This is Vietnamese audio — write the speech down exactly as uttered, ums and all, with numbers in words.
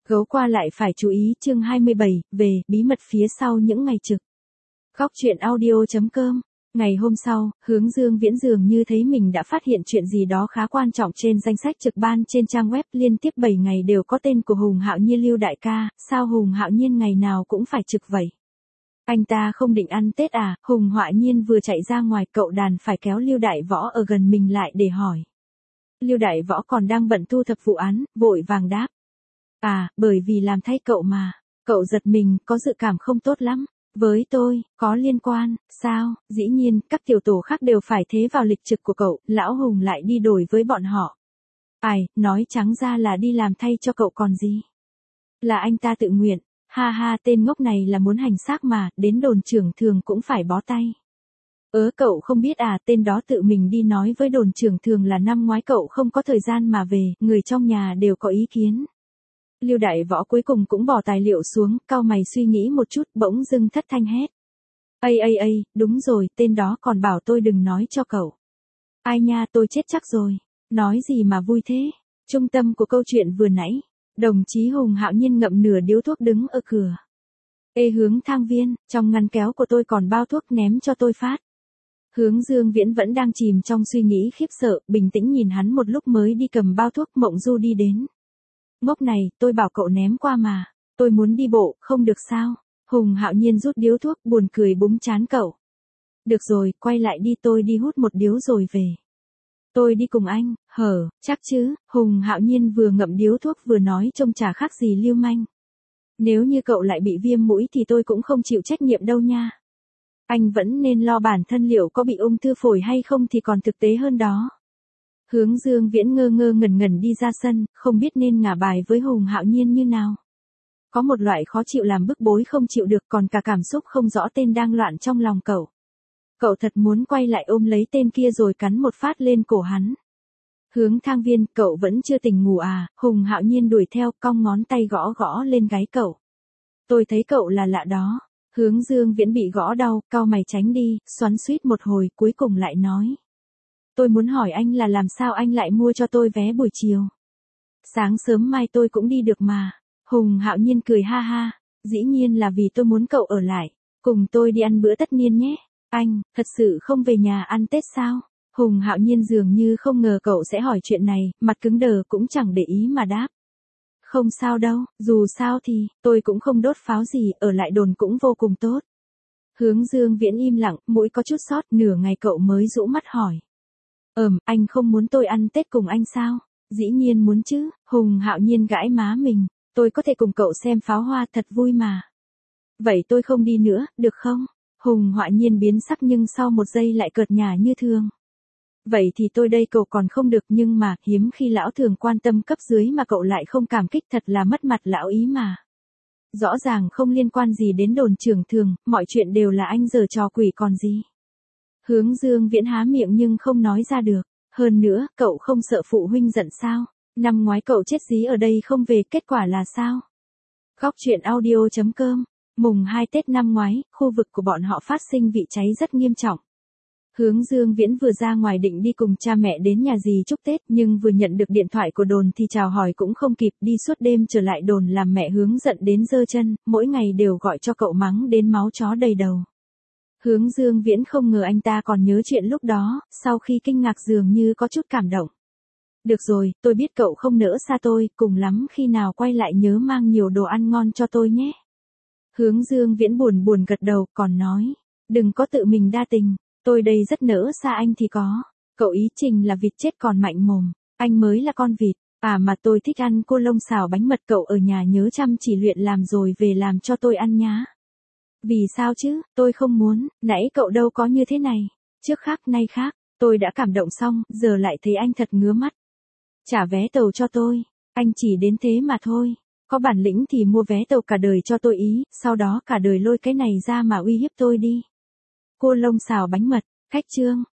Gấu qua lại phải chú ý chương hai mươi bảy, về, bí mật phía sau những ngày trực. Góc truyện audio chấm com. Ngày hôm sau, Hướng Dương Viễn dường như thấy mình đã phát hiện chuyện gì đó khá quan trọng trên danh sách trực ban trên trang web liên tiếp bảy ngày đều có tên của Hùng Hạo Nhiên. Lưu đại ca, sao Hùng Hạo Nhiên ngày nào cũng phải trực vậy? Anh ta không định ăn Tết à? Hùng Hạo Nhiên vừa chạy ra ngoài, cậu đàn phải kéo Lưu Đại Võ ở gần mình lại để hỏi. Lưu Đại Võ còn đang bận thu thập vụ án, vội vàng đáp. À, bởi vì làm thay cậu mà. Cậu giật mình, có dự cảm không tốt lắm. Với tôi, có liên quan, sao? Dĩ nhiên, các tiểu tổ khác đều phải thế vào lịch trực của cậu, lão Hùng lại đi đổi với bọn họ. Ai, nói trắng ra là đi làm thay cho cậu còn gì. Là anh ta tự nguyện, ha ha, tên ngốc này là muốn hành xác mà, đến đồn trưởng thường cũng phải bó tay. Ớ cậu không biết à, tên đó tự mình đi nói với đồn trưởng thường là năm ngoái cậu không có thời gian mà về, người trong nhà đều có ý kiến. Lưu Đại Võ cuối cùng cũng bỏ tài liệu xuống, cau mày suy nghĩ một chút, bỗng dưng thất thanh hét. Ây ây ây, đúng rồi, tên đó còn bảo tôi đừng nói cho cậu. Ai nha, tôi chết chắc rồi. Nói gì mà vui thế? Trung tâm của câu chuyện vừa nãy, đồng chí Hùng Hạo Nhiên ngậm nửa điếu thuốc đứng ở cửa. Ê Hướng Thang Viên, trong ngăn kéo của tôi còn bao thuốc, ném cho tôi phát. Hướng Dương Viễn vẫn đang chìm trong suy nghĩ khiếp sợ, bình tĩnh nhìn hắn một lúc mới đi cầm bao thuốc. Mộng Du đi đến. Ngốc này, tôi bảo cậu ném qua mà. Tôi muốn đi bộ, không được sao? Hùng Hạo Nhiên rút điếu thuốc, buồn cười búng trán cậu. Được rồi, quay lại đi, tôi đi hút một điếu rồi về. Tôi đi cùng anh, hở, chắc chứ? Hùng Hạo Nhiên vừa ngậm điếu thuốc vừa nói trông chả khác gì lưu manh. Nếu như cậu lại bị viêm mũi thì tôi cũng không chịu trách nhiệm đâu nha. Anh vẫn nên lo bản thân liệu có bị ung thư phổi hay không thì còn thực tế hơn đó. Hướng Dương Viễn ngơ ngơ ngẩn ngẩn đi ra sân, không biết nên ngả bài với Hùng Hạo Nhiên như nào. Có một loại khó chịu làm bức bối không chịu được, còn cả cảm xúc không rõ tên đang loạn trong lòng cậu. Cậu thật muốn quay lại ôm lấy tên kia rồi cắn một phát lên cổ hắn. Hướng Thang Viên, cậu vẫn chưa tỉnh ngủ à? Hùng Hạo Nhiên đuổi theo, cong ngón tay gõ gõ lên gáy cậu. Tôi thấy cậu là lạ đó. Hướng Dương Viễn bị gõ đau, cau mày tránh đi, xoắn xuýt một hồi, cuối cùng lại nói. Tôi muốn hỏi anh là làm sao anh lại mua cho tôi vé buổi chiều. Sáng sớm mai tôi cũng đi được mà. Hùng Hạo Nhiên cười ha ha. Dĩ nhiên là vì tôi muốn cậu ở lại. Cùng tôi đi ăn bữa tất niên nhé. Anh, thật sự không về nhà ăn Tết sao? Hùng Hạo Nhiên dường như không ngờ cậu sẽ hỏi chuyện này, mặt cứng đờ cũng chẳng để ý mà đáp. Không sao đâu, dù sao thì, tôi cũng không đốt pháo gì, ở lại đồn cũng vô cùng tốt. Hướng Dương Viễn im lặng, mũi có chút sót, nửa ngày cậu mới rũ mắt hỏi. Ừm, anh không muốn tôi ăn Tết cùng anh sao? Dĩ nhiên muốn chứ. Hùng Hạo Nhiên gãi má mình. Tôi có thể cùng cậu xem pháo hoa, thật vui mà. Vậy tôi không đi nữa, được không? Hùng Hạo Nhiên biến sắc nhưng sau một giây lại cợt nhả như thường. Vậy thì tôi đây cậu còn không được, nhưng mà, hiếm khi lão thường quan tâm cấp dưới mà cậu lại không cảm kích, thật là mất mặt lão ý mà. Rõ ràng không liên quan gì đến đồn trưởng thường, mọi chuyện đều là anh giở trò quỷ còn gì. Hướng Dương Viễn há miệng nhưng không nói ra được. Hơn nữa, cậu không sợ phụ huynh giận sao? Năm ngoái cậu chết dí ở đây không về, kết quả là sao? Góc truyện audio chấm com. Mùng hai Tết năm ngoái, khu vực của bọn họ phát sinh vụ cháy rất nghiêm trọng. Hướng Dương Viễn vừa ra ngoài định đi cùng cha mẹ đến nhà dì chúc Tết, nhưng vừa nhận được điện thoại của đồn thì chào hỏi cũng không kịp, đi suốt đêm trở lại đồn làm mẹ Hướng giận đến giơ chân, mỗi ngày đều gọi cho cậu mắng đến máu chó đầy đầu. Hướng Dương Viễn không ngờ anh ta còn nhớ chuyện lúc đó, sau khi kinh ngạc dường như có chút cảm động. Được rồi, tôi biết cậu không nỡ xa tôi, cùng lắm khi nào quay lại nhớ mang nhiều đồ ăn ngon cho tôi nhé. Hướng Dương Viễn buồn buồn gật đầu, còn nói, đừng có tự mình đa tình, tôi đây rất nỡ xa anh thì có. Cậu ý Trình là vịt chết còn mạnh mồm, anh mới là con vịt. À mà tôi thích ăn cô lông xào bánh mật, cậu ở nhà nhớ chăm chỉ luyện làm rồi về làm cho tôi ăn nhá. Vì sao chứ, tôi không muốn, nãy cậu đâu có như thế này. Trước khác nay khác, tôi đã cảm động xong, giờ lại thấy anh thật ngứa mắt. Trả vé tàu cho tôi, anh chỉ đến thế mà thôi. Có bản lĩnh thì mua vé tàu cả đời cho tôi ý, sau đó cả đời lôi cái này ra mà uy hiếp tôi đi. Cô lông xào bánh mật, khách trương,